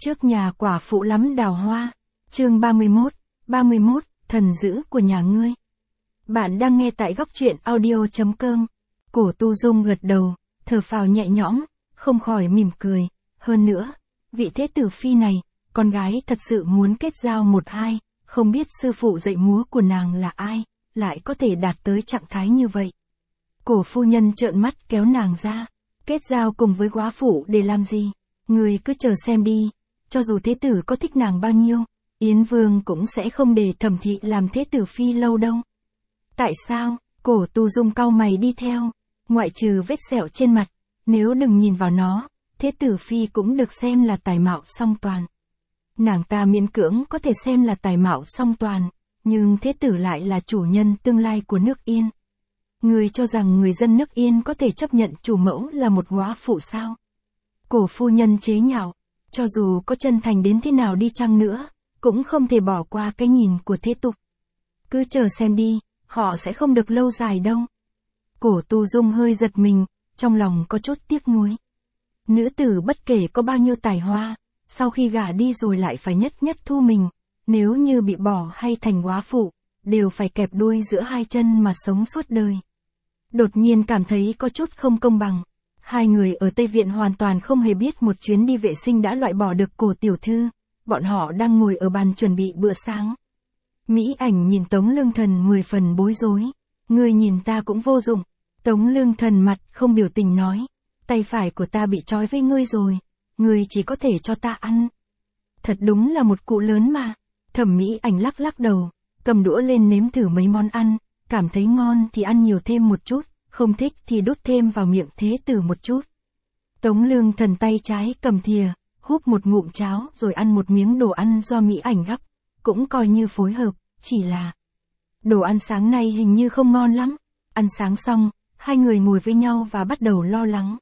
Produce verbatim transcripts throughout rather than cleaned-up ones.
trước nhà quả phụ lắm đào hoa. Chương ba mươi mốt, ba mươi mốt, thần dữ của nhà ngươi. Bạn đang nghe tại góc truyện audio chấm com. Cổ Tu Dung gật đầu, thở phào nhẹ nhõm, không khỏi mỉm cười. Hơn nữa, vị thế tử phi này, con gái thật sự muốn kết giao một hai, không biết sư phụ dạy múa của nàng là ai, lại có thể đạt tới trạng thái như vậy. Cổ phu nhân trợn mắt kéo nàng ra, kết giao cùng với góa phụ để làm gì? Người cứ chờ xem đi, cho dù thế tử có thích nàng bao nhiêu, Yến Vương cũng sẽ không để Thẩm thị làm thế tử phi lâu đâu. Tại sao? Cổ Tu Dung cau mày đi theo, ngoại trừ vết sẹo trên mặt, nếu đừng nhìn vào nó, thế tử phi cũng được xem là tài mạo song toàn. Nàng ta miễn cưỡng có thể xem là tài mạo song toàn, nhưng thế tử lại là chủ nhân tương lai của nước Yên. Người cho rằng người dân nước Yên có thể chấp nhận chủ mẫu là một góa phụ sao? Cổ phu nhân chế nhạo, cho dù có chân thành đến thế nào đi chăng nữa, cũng không thể bỏ qua cái nhìn của thế tục. Cứ chờ xem đi, họ sẽ không được lâu dài đâu. Cổ Tu Dung hơi giật mình, trong lòng có chút tiếc nuối. Nữ tử bất kể có bao nhiêu tài hoa, sau khi gả đi rồi lại phải nhất nhất thu mình, nếu như bị bỏ hay thành góa phụ, đều phải kẹp đuôi giữa hai chân mà sống suốt đời. Đột nhiên cảm thấy có chút không công bằng. Hai người ở Tây Viện hoàn toàn không hề biết một chuyến đi vệ sinh đã loại bỏ được Cổ tiểu thư, bọn họ đang ngồi ở bàn chuẩn bị bữa sáng. Mỹ Ảnh nhìn Tống Lương Thần mười phần bối rối, ngươi nhìn ta cũng vô dụng. Tống Lương Thần mặt không biểu tình nói, tay phải của ta bị trói với ngươi rồi, ngươi chỉ có thể cho ta ăn. Thật đúng là một cụ lớn mà. Thẩm Mỹ Ảnh lắc lắc đầu, cầm đũa lên nếm thử mấy món ăn, cảm thấy ngon thì ăn nhiều thêm một chút, không thích thì đút thêm vào miệng thế tử một chút. Tống Lương Thần tay trái cầm thìa, húp một ngụm cháo rồi ăn một miếng đồ ăn do Mỹ Ảnh gắp, cũng coi như phối hợp, chỉ là đồ ăn sáng nay hình như không ngon lắm. Ăn sáng xong, hai người ngồi với nhau và bắt đầu lo lắng.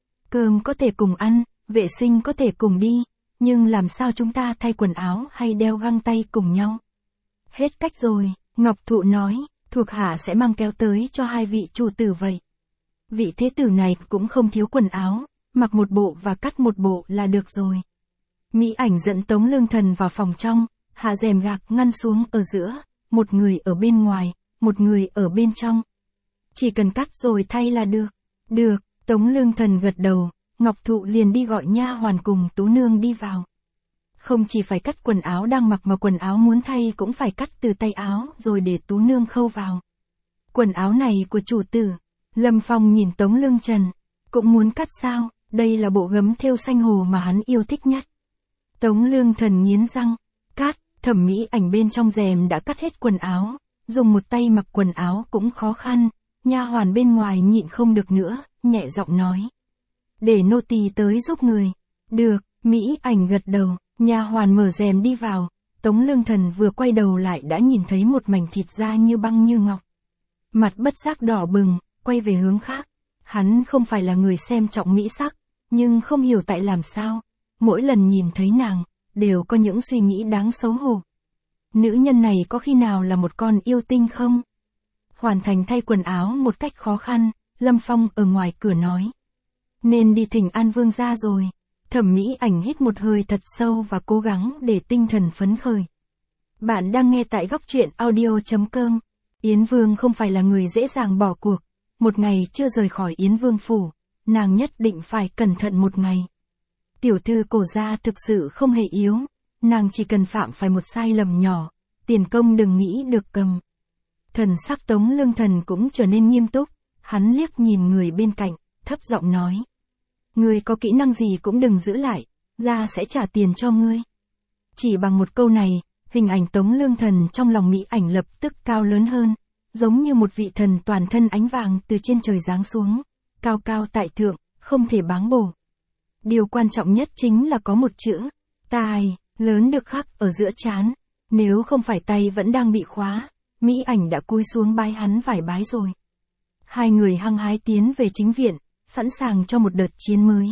Cơm có thể cùng ăn, vệ sinh có thể cùng đi, nhưng làm sao chúng ta thay quần áo hay đeo găng tay cùng nhau? Hết cách rồi, Ngọc Thụ nói, thuộc hạ sẽ mang kéo tới cho hai vị chủ tử vậy. Vị thế tử này cũng không thiếu quần áo, mặc một bộ và cắt một bộ là được rồi. Mỹ Ảnh dẫn Tống Lương Thần vào phòng trong, hạ rèm gạc ngăn xuống ở giữa, một người ở bên ngoài, một người ở bên trong. Chỉ cần cắt rồi thay là được. Được, Tống Lương Thần gật đầu, Ngọc Thụ liền đi gọi nha hoàn cùng Tú Nương đi vào. Không chỉ phải cắt quần áo đang mặc mà quần áo muốn thay cũng phải cắt từ tay áo rồi để Tú Nương khâu vào. Quần áo này của chủ tử. Lâm Phong nhìn Tống Lương Trần, cũng muốn cắt sao, đây là bộ gấm thêu xanh hồ mà hắn yêu thích nhất. Tống Lương Thần nghiến răng, cắt. Thẩm Mỹ Ảnh bên trong rèm đã cắt hết quần áo, dùng một tay mặc quần áo cũng khó khăn, nha hoàn bên ngoài nhịn không được nữa, nhẹ giọng nói. Để nô tỳ tới giúp người. Được, Mỹ Ảnh gật đầu, nha hoàn mở rèm đi vào, Tống Lương Thần vừa quay đầu lại đã nhìn thấy một mảnh thịt da như băng như ngọc. Mặt bất giác đỏ bừng, quay về hướng khác. Hắn không phải là người xem trọng mỹ sắc, nhưng không hiểu tại làm sao, mỗi lần nhìn thấy nàng, đều có những suy nghĩ đáng xấu hổ. Nữ nhân này có khi nào là một con yêu tinh không? Hoàn thành thay quần áo một cách khó khăn, Lâm Phong ở ngoài cửa nói. Nên đi thỉnh An Vương gia rồi. Thẩm Mỹ Ảnh hít một hơi thật sâu và cố gắng để tinh thần phấn khởi. Bạn đang nghe tại góc truyện audio chấm com. Yến Vương không phải là người dễ dàng bỏ cuộc. Một ngày chưa rời khỏi Yến Vương phủ, nàng nhất định phải cẩn thận một ngày. Tiểu thư Cổ gia thực sự không hề yếu, nàng chỉ cần phạm phải một sai lầm nhỏ, tiền công đừng nghĩ được cầm. Thần sắc Tống Lương Thần cũng trở nên nghiêm túc, hắn liếc nhìn người bên cạnh, thấp giọng nói. Ngươi có kỹ năng gì cũng đừng giữ lại, gia sẽ trả tiền cho ngươi. Chỉ bằng một câu này, hình ảnh Tống Lương Thần trong lòng Mỹ Ảnh lập tức cao lớn hơn, giống như một vị thần toàn thân ánh vàng từ trên trời giáng xuống, cao cao tại thượng, không thể báng bổ. Điều quan trọng nhất chính là có một chữ, tài, lớn được khắc ở giữa trán, nếu không phải tay vẫn đang bị khóa, Mỹ Ảnh đã cúi xuống bái hắn vài bái rồi. Hai người hăng hái tiến về chính viện, sẵn sàng cho một đợt chiến mới.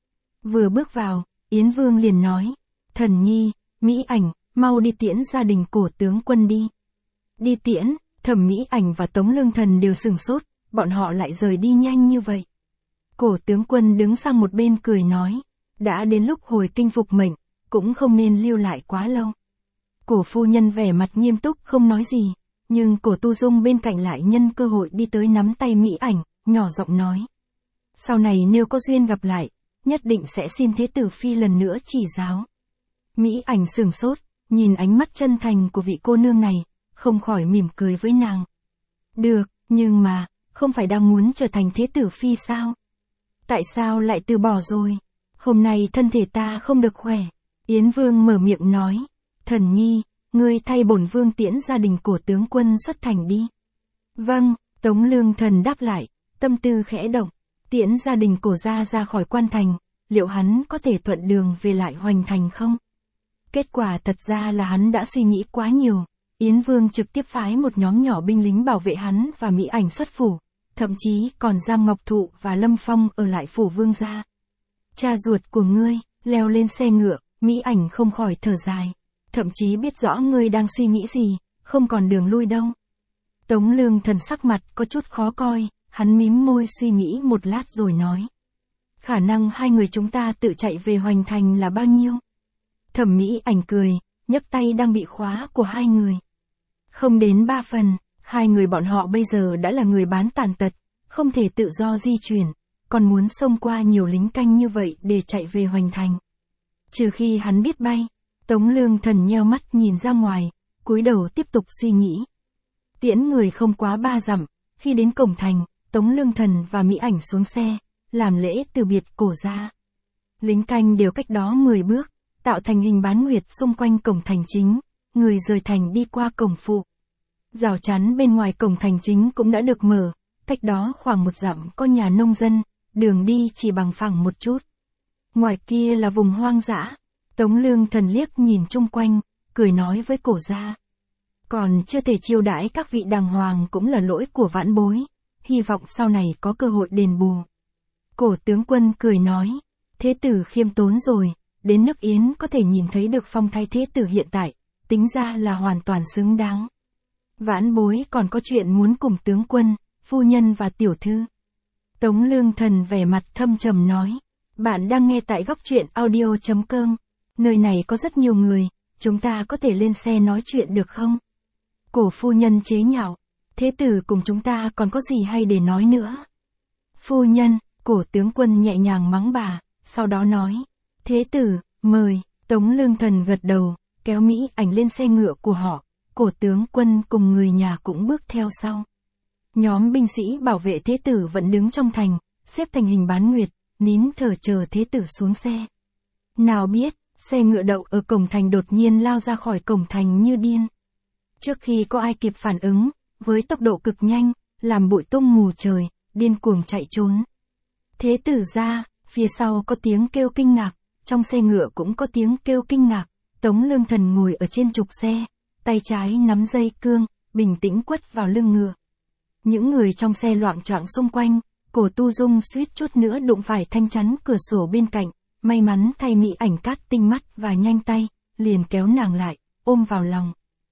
Vừa bước vào, Yến Vương liền nói, Thần nhi, Mỹ Ảnh, mau đi tiễn gia đình Cổ tướng quân đi. Đi tiễn, Thẩm Mỹ Ảnh và Tống Lương Thần đều sửng sốt, bọn họ lại rời đi nhanh như vậy. Cổ tướng quân đứng sang một bên cười nói, đã đến lúc hồi kinh phục mệnh, cũng không nên lưu lại quá lâu. Cổ phu nhân vẻ mặt nghiêm túc không nói gì, nhưng cổ Tu Dung bên cạnh lại nhân cơ hội đi tới nắm tay Mỹ Ảnh, nhỏ giọng nói. Sau này nếu có duyên gặp lại, nhất định sẽ xin Thế tử phi lần nữa chỉ giáo. Mỹ Ảnh sửng sốt, nhìn ánh mắt chân thành của vị cô nương này, không khỏi mỉm cười với nàng. Được, nhưng mà, không phải đang muốn trở thành Thế tử phi sao? Tại sao lại từ bỏ rồi? Hôm nay thân thể ta không được khỏe. Yến Vương mở miệng nói. Thần nhi, ngươi thay bổn vương tiễn gia đình của tướng quân xuất thành đi. Vâng, Tống Lương Thần đáp lại, tâm tư khẽ động. Tiễn gia đình cổ gia ra khỏi quan thành, liệu hắn có thể thuận đường về lại Hoành Thành không? Kết quả thật ra là hắn đã suy nghĩ quá nhiều. Yến Vương trực tiếp phái một nhóm nhỏ binh lính bảo vệ hắn và Mỹ Ảnh xuất phủ, thậm chí còn giam Ngọc Thụ và Lâm Phong ở lại phủ vương gia. Cha ruột của ngươi, leo lên xe ngựa, Mỹ Ảnh không khỏi thở dài. Thậm chí biết rõ ngươi đang suy nghĩ gì, không còn đường lui đâu. Tống Lương Thần sắc mặt có chút khó coi, hắn mím môi suy nghĩ một lát rồi nói. Khả năng hai người chúng ta tự chạy về Hoành Thành là bao nhiêu? Thẩm Mỹ Ảnh cười, nhấc tay đang bị khóa của hai người. Không đến ba phần, hai người bọn họ bây giờ đã là người bán tàn tật, không thể tự do di chuyển, còn muốn xông qua nhiều lính canh như vậy để chạy về Hoành Thành. Trừ khi hắn biết bay. Tống Lương Thần nheo mắt nhìn ra ngoài, cúi đầu tiếp tục suy nghĩ. Tiễn người không quá ba dặm, khi đến cổng thành, Tống Lương Thần và Mỹ Ảnh xuống xe, làm lễ từ biệt cổ gia. Lính canh đều cách đó mười bước, tạo thành hình bán nguyệt xung quanh cổng thành chính, người rời thành đi qua cổng phụ. Rào chắn bên ngoài cổng thành chính cũng đã được mở, cách đó khoảng một dặm có nhà nông dân, đường đi chỉ bằng phẳng một chút. Ngoài kia là vùng hoang dã. Tống Lương Thần liếc nhìn chung quanh, cười nói với cổ gia. Còn chưa thể chiêu đãi các vị đàng hoàng cũng là lỗi của vãn bối, hy vọng sau này có cơ hội đền bù. Cổ tướng quân cười nói, thế tử khiêm tốn rồi, đến nước Yến có thể nhìn thấy được phong thái thế tử hiện tại, tính ra là hoàn toàn xứng đáng. Vãn bối còn có chuyện muốn cùng tướng quân, phu nhân và tiểu thư. Tống Lương Thần vẻ mặt thâm trầm nói, bạn đang nghe tại góc truyện audio chấm com. Nơi này có rất nhiều người, chúng ta có thể lên xe nói chuyện được không? Cổ phu nhân chế nhạo, thế tử cùng chúng ta còn có gì hay để nói nữa? Phu nhân, cổ tướng quân nhẹ nhàng mắng bà, sau đó nói, thế tử, mời. Tống Lương Thần gật đầu, kéo Mỹ Ảnh lên xe ngựa của họ, cổ tướng quân cùng người nhà cũng bước theo sau. Nhóm binh sĩ bảo vệ thế tử vẫn đứng trong thành, xếp thành hình bán nguyệt, nín thở chờ thế tử xuống xe. Nào biết, xe ngựa đậu ở cổng thành đột nhiên lao ra khỏi cổng thành như điên. Trước khi có ai kịp phản ứng, với tốc độ cực nhanh, làm bụi tung mù trời, điên cuồng chạy trốn. Thế tử ra, phía sau có tiếng kêu kinh ngạc, trong xe ngựa cũng có tiếng kêu kinh ngạc. Tống Lương Thần ngồi ở trên trục xe, tay trái nắm dây cương, bình tĩnh quất vào lưng ngựa. Những người trong xe loạng choạng xung quanh, cổ Tu Dung suýt chút nữa đụng phải thanh chắn cửa sổ bên cạnh. May mắn thay Mỹ Ảnh cát tinh mắt và nhanh tay, liền kéo nàng lại, ôm vào lòng.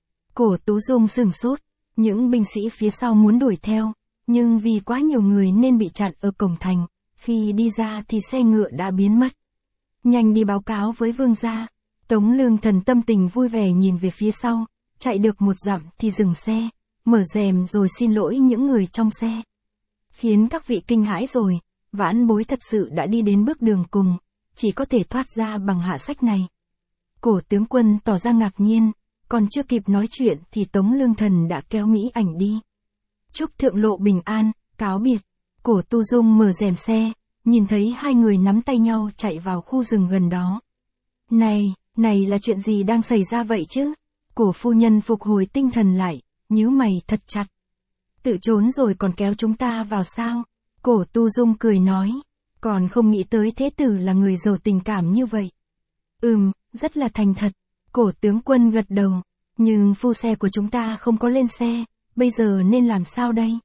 Cổ Tú Dung sửng sốt, những binh sĩ phía sau muốn đuổi theo, nhưng vì quá nhiều người nên bị chặn ở cổng thành, khi đi ra thì xe ngựa đã biến mất. Nhanh đi báo cáo với vương gia. Tống Lương Thần tâm tình vui vẻ nhìn về phía sau, chạy được một dặm thì dừng xe, mở rèm rồi xin lỗi những người trong xe. Khiến các vị kinh hãi rồi, vãn bối thật sự đã đi đến bước đường cùng. Chỉ có thể thoát ra bằng hạ sách này. Cổ tướng quân tỏ ra ngạc nhiên, còn chưa kịp nói chuyện thì Tống Lương Thần đã kéo Mỹ Ảnh đi. Chúc thượng lộ bình an, cáo biệt. Cổ Tu Dung mở rèm xe, nhìn thấy hai người nắm tay nhau chạy vào khu rừng gần đó. Này, này là chuyện gì đang xảy ra vậy chứ? Cổ phu nhân phục hồi tinh thần lại, nhíu mày thật chặt. Tự trốn rồi còn kéo chúng ta vào sao? Cổ Tu Dung cười nói. Còn không nghĩ tới thế tử là người giàu tình cảm như vậy. Ừm, rất là thành thật. Cổ tướng quân gật đầu. Nhưng phu xe của chúng ta không có lên xe, bây giờ nên làm sao đây?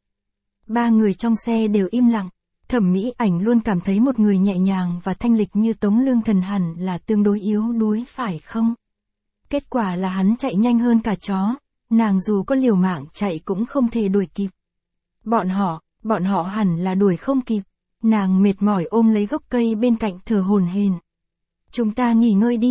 Ba người trong xe đều im lặng. Thẩm Mỹ Ảnh luôn cảm thấy một người nhẹ nhàng và thanh lịch như Tống Lương Thần hẳn là tương đối yếu đuối phải không? Kết quả là hắn chạy nhanh hơn cả chó, nàng dù có liều mạng chạy cũng không thể đuổi kịp. Bọn họ, bọn họ hẳn là đuổi không kịp. Nàng mệt mỏi ôm lấy gốc cây bên cạnh thở hổn hển. Chúng ta nghỉ ngơi đi.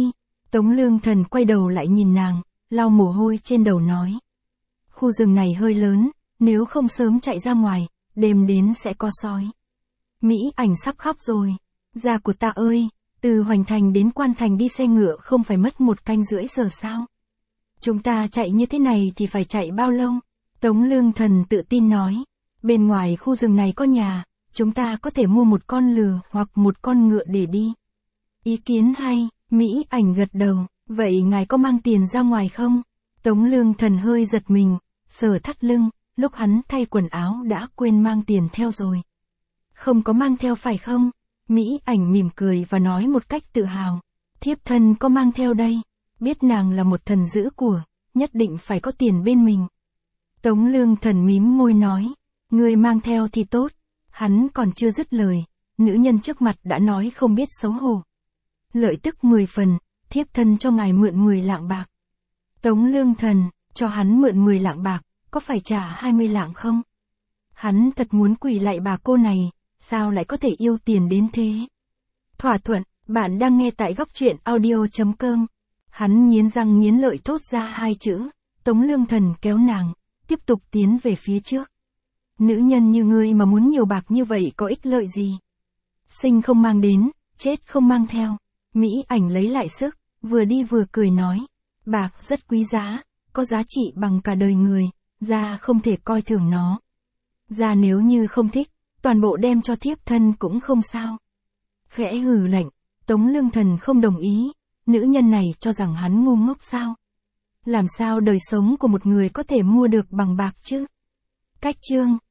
Tống Lương Thần quay đầu lại nhìn nàng, lau mồ hôi trên đầu nói. Khu rừng này hơi lớn, nếu không sớm chạy ra ngoài, đêm đến sẽ có sói. Mỹ Ảnh sắp khóc rồi. Gia của ta ơi, từ Hoành Thành đến Quan Thành đi xe ngựa không phải mất một canh rưỡi giờ sao? Chúng ta chạy như thế này thì phải chạy bao lâu? Tống Lương Thần tự tin nói. Bên ngoài khu rừng này có nhà, chúng ta có thể mua một con lừa hoặc một con ngựa để đi. Ý kiến hay, Mỹ Ảnh gật đầu. Vậy ngài có mang tiền ra ngoài không? Tống Lương Thần hơi giật mình, sờ thắt lưng, lúc hắn thay quần áo đã quên mang tiền theo rồi. Không có mang theo phải không? Mỹ Ảnh mỉm cười và nói một cách tự hào. Thiếp thân có mang theo đây. Biết nàng là một thần giữ của, nhất định phải có tiền bên mình. Tống Lương Thần mím môi nói. Người mang theo thì tốt. Hắn còn chưa dứt lời, nữ nhân trước mặt đã nói không biết xấu hổ. Lợi tức mười phần, thiếp thân cho ngài mượn mười lạng bạc. Tống Lương Thần, cho hắn mượn mười lạng bạc, có phải trả hai mươi lạng không? Hắn thật muốn quỳ lạy bà cô này, sao lại có thể yêu tiền đến thế? Thỏa thuận, bạn đang nghe tại góc truyện audio chấm com. Hắn nghiến răng nghiến lợi thốt ra hai chữ, Tống Lương Thần kéo nàng, tiếp tục tiến về phía trước. Nữ nhân như ngươi mà muốn nhiều bạc như vậy có ích lợi gì? Sinh không mang đến, chết không mang theo. Mỹ Ảnh lấy lại sức, vừa đi vừa cười nói. Bạc rất quý giá, có giá trị bằng cả đời người, gia không thể coi thường nó. Gia nếu như không thích, toàn bộ đem cho thiếp thân cũng không sao. Khẽ hừ lạnh, Tống Lương Thần không đồng ý, nữ nhân này cho rằng hắn ngu ngốc sao? Làm sao đời sống của một người có thể mua được bằng bạc chứ? Cách chương